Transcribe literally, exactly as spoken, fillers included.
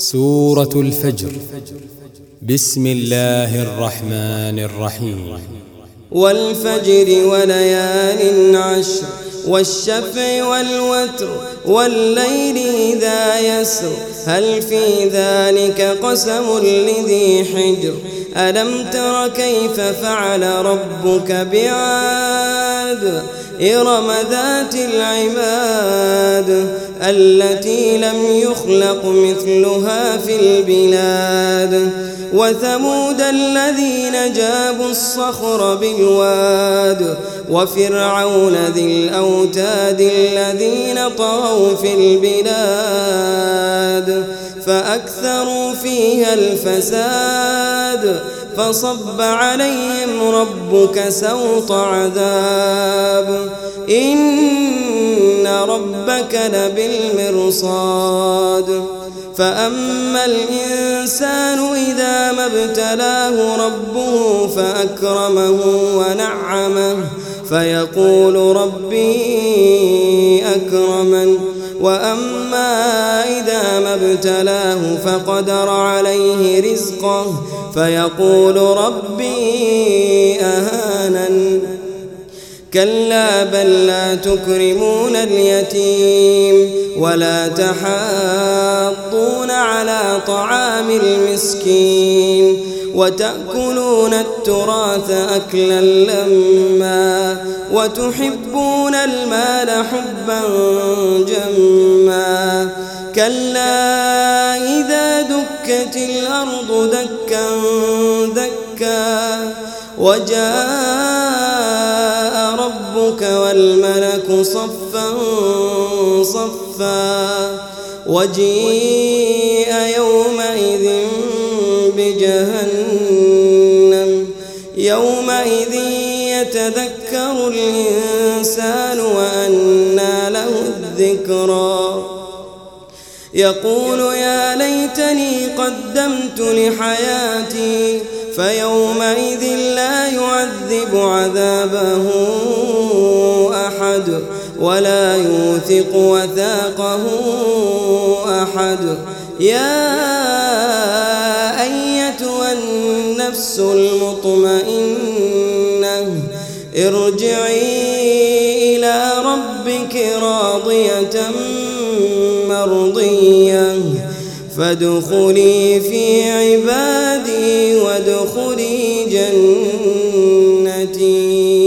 سورة الفجر. بسم الله الرحمن الرحيم. والفجر وليال عشر والشفع والوتر والليل إذا يسر هل في ذلك قسم لذي حجر ألم تر كيف فعل ربك بعاد إرم ذات العماد التي لم يخلق مثلها في البلاد وثمود الذين جابوا الصخر بالواد وفرعون ذي الأوتاد الذين طغوا في البلاد فأكثروا فيها الفساد فصب عليهم ربك سوط عذاب إن ربك لبالمرصاد فأما الإنسان إذا ما ابتلاه ربه فأكرمه ونعمه فيقول ربي أكرمن وأما إذا ما ابتلاه فقدر عليه رزقه فيقول ربي أهانن كلا بل لا تكرمون اليتيم ولا تحاضون على طعام المسكين وتأكلون التراث أكلا لما وتحبون المال حبا جما كلا إذا دكت الأرض دكا دكا وجاء ربك والملك صفا صفا وجيء يومئذ بجهنم يومئذ يتذكر الإنسان وأنى له الذكرى يقول يا ليتني قدمت لحياتي فيومئذ لا يعذب عذابه أحد ولا يوثق وثاقه أحد يا أيتها النفس المطمئنة ارجعي إلى ربك راضية مرضية فادخلي في عبادي وادخلي جنتي.